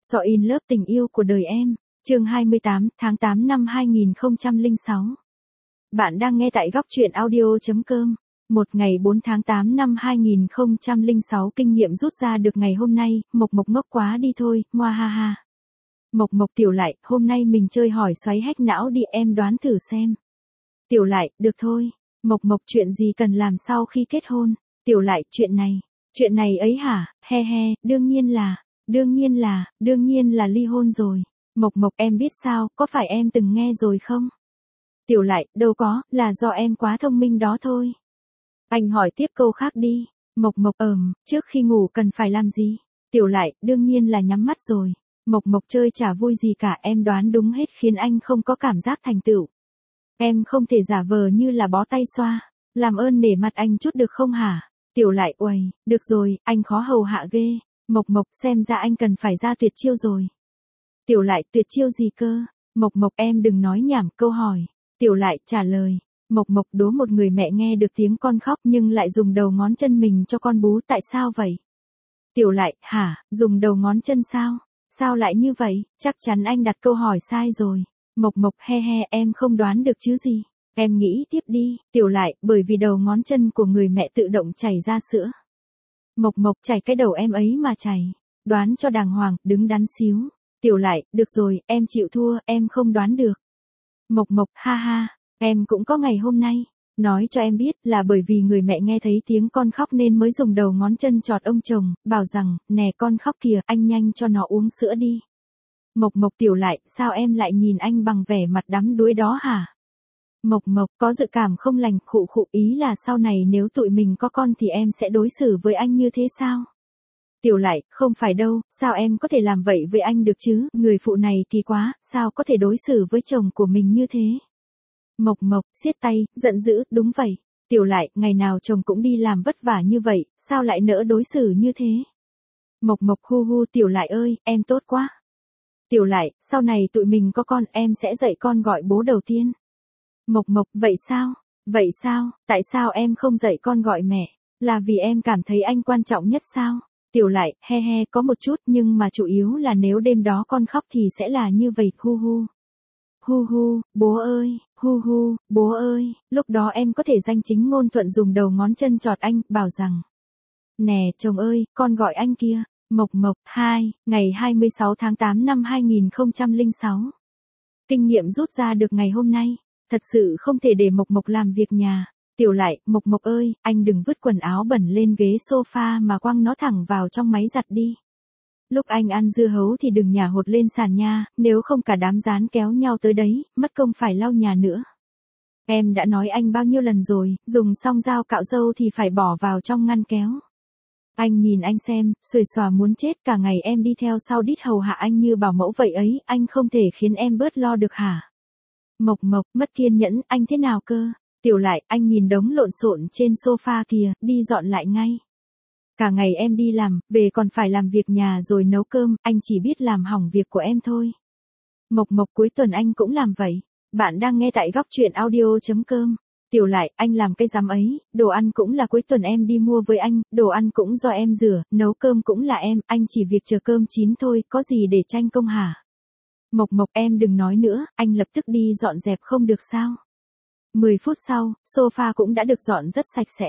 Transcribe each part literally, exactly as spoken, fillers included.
So in Love tình yêu của đời em, chương hai mươi tám tháng tám năm hai nghìn không trăm lẻ sáu. Bạn đang nghe tại góc truyện audio.com. Một ngày bốn tháng tám năm hai nghìn không trăm lẻ sáu kinh nghiệm rút ra được ngày hôm nay, Mộc Mộc ngốc quá đi thôi, ngoa ha ha. Mộc Mộc tiểu lại, hôm nay mình chơi hỏi xoáy hack não đi em đoán thử xem. Tiểu lại, được thôi. Mộc Mộc chuyện gì cần làm sau khi kết hôn? Tiểu lại, chuyện này, chuyện này ấy hả, he he, đương nhiên là, đương nhiên là, đương nhiên là ly hôn rồi. Mộc Mộc em biết sao, có phải em từng nghe rồi không? Tiểu lại, đâu có, là do em quá thông minh đó thôi. Anh hỏi tiếp câu khác đi. Mộc Mộc ờm, trước khi ngủ cần phải làm gì? Tiểu lại, đương nhiên là nhắm mắt rồi. Mộc Mộc chơi chả vui gì cả, em đoán đúng hết khiến anh không có cảm giác thành tựu. Em không thể giả vờ như là bó tay xoa. Làm ơn nể mặt anh chút được không hả? Tiểu lại, uầy, được rồi, anh khó hầu hạ ghê. Mộc Mộc xem ra anh cần phải ra tuyệt chiêu rồi. Tiểu lại, tuyệt chiêu gì cơ? Mộc Mộc em đừng nói nhảm, câu hỏi. Tiểu lại trả lời. Mộc Mộc đố một người mẹ nghe được tiếng con khóc nhưng lại dùng đầu ngón chân mình cho con bú, tại sao vậy? Tiểu lại, hả, dùng đầu ngón chân sao? Sao lại như vậy? Chắc chắn anh đặt câu hỏi sai rồi. Mộc Mộc, he he, em không đoán được chứ gì. Em nghĩ tiếp đi. Tiểu lại, bởi vì đầu ngón chân của người mẹ tự động chảy ra sữa. Mộc Mộc, chảy cái đầu em ấy mà chảy. Đoán cho đàng hoàng, đứng đắn xíu. Tiểu lại, được rồi, em chịu thua, em không đoán được. Mộc Mộc, ha ha, em cũng có ngày hôm nay. Nói cho em biết là bởi vì người mẹ nghe thấy tiếng con khóc nên mới dùng đầu ngón chân chọt ông chồng, bảo rằng, nè con khóc kìa, anh nhanh cho nó uống sữa đi. Mộc Mộc, tiểu lại, sao em lại nhìn anh bằng vẻ mặt đắm đuối đó hả? Mộc Mộc, có dự cảm không lành, khụ khụ, ý là sau này nếu tụi mình có con thì em sẽ đối xử với anh như thế sao? Tiểu lại, không phải đâu, sao em có thể làm vậy với anh được chứ, người phụ này kỳ quá, sao có thể đối xử với chồng của mình như thế? Mộc Mộc, siết tay, giận dữ, đúng vậy. Tiểu lại, ngày nào chồng cũng đi làm vất vả như vậy, sao lại nỡ đối xử như thế? Mộc Mộc, hu hu, tiểu lại ơi, em tốt quá. Tiểu lại, sau này tụi mình có con, em sẽ dạy con gọi bố đầu tiên. Mộc Mộc, vậy sao? Vậy sao? Tại sao em không dạy con gọi mẹ? Là vì em cảm thấy anh quan trọng nhất sao? Tiểu lại, he he, có một chút nhưng mà chủ yếu là nếu đêm đó con khóc thì sẽ là như vậy, hu hu. Hu hu, bố ơi, hu hu, bố ơi, lúc đó em có thể danh chính ngôn thuận dùng đầu ngón chân chọt anh, bảo rằng. Nè, chồng ơi, con gọi anh kia. Mộc Mộc, hai, ngày hai mươi sáu tháng tám năm hai nghìn không trăm lẻ sáu. Kinh nghiệm rút ra được ngày hôm nay, thật sự không thể để Mộc Mộc làm việc nhà. Tiểu lại, Mộc Mộc ơi, anh đừng vứt quần áo bẩn lên ghế sofa mà quăng nó thẳng vào trong máy giặt đi. Lúc anh ăn dưa hấu thì đừng nhả hột lên sàn nha, nếu không cả đám dán kéo nhau tới đấy, mất công phải lau nhà nữa. Em đã nói anh bao nhiêu lần rồi, dùng xong dao cạo râu thì phải bỏ vào trong ngăn kéo. Anh nhìn anh xem, xuề xòa muốn chết, cả ngày em đi theo sau đít hầu hạ anh như bảo mẫu vậy ấy, anh không thể khiến em bớt lo được hả? Mộc Mộc, mất kiên nhẫn, anh thế nào cơ? Tiểu lại, anh nhìn đống lộn xộn trên sofa kìa, đi dọn lại ngay. Cả ngày em đi làm, về còn phải làm việc nhà rồi nấu cơm, anh chỉ biết làm hỏng việc của em thôi. Mộc Mộc, cuối tuần anh cũng làm vậy. Bạn đang nghe tại góc truyện audio.com. Tiểu lại, anh làm cái dám ấy, đồ ăn cũng là cuối tuần em đi mua với anh, đồ ăn cũng do em rửa, nấu cơm cũng là em, anh chỉ việc chờ cơm chín thôi, có gì để tranh công hả? Mộc Mộc, em đừng nói nữa, anh lập tức đi dọn dẹp không được sao? mười phút sau, sofa cũng đã được dọn rất sạch sẽ.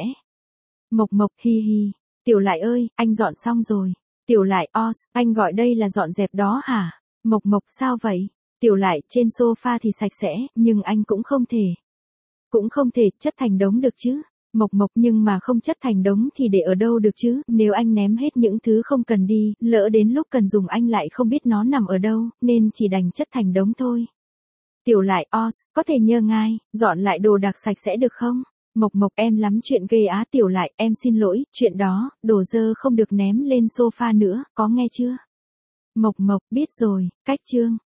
Mộc Mộc, hi hi. Tiểu lại ơi, anh dọn xong rồi. Tiểu lại, os, anh gọi đây là dọn dẹp đó hả? Mộc Mộc, sao vậy? Tiểu lại, trên sofa thì sạch sẽ, nhưng anh cũng không thể. Cũng không thể chất thành đống được chứ. Mộc Mộc, nhưng mà không chất thành đống thì để ở đâu được chứ, nếu anh ném hết những thứ không cần đi, lỡ đến lúc cần dùng anh lại không biết nó nằm ở đâu, nên chỉ đành chất thành đống thôi. Tiểu lại, os, có thể nhờ ngài, dọn lại đồ đạc sạch sẽ được không? Mộc Mộc, em lắm chuyện ghê á. Tiểu lại, em xin lỗi, chuyện đó, đồ dơ không được ném lên sofa nữa, có nghe chưa? Mộc Mộc, biết rồi, cách chương.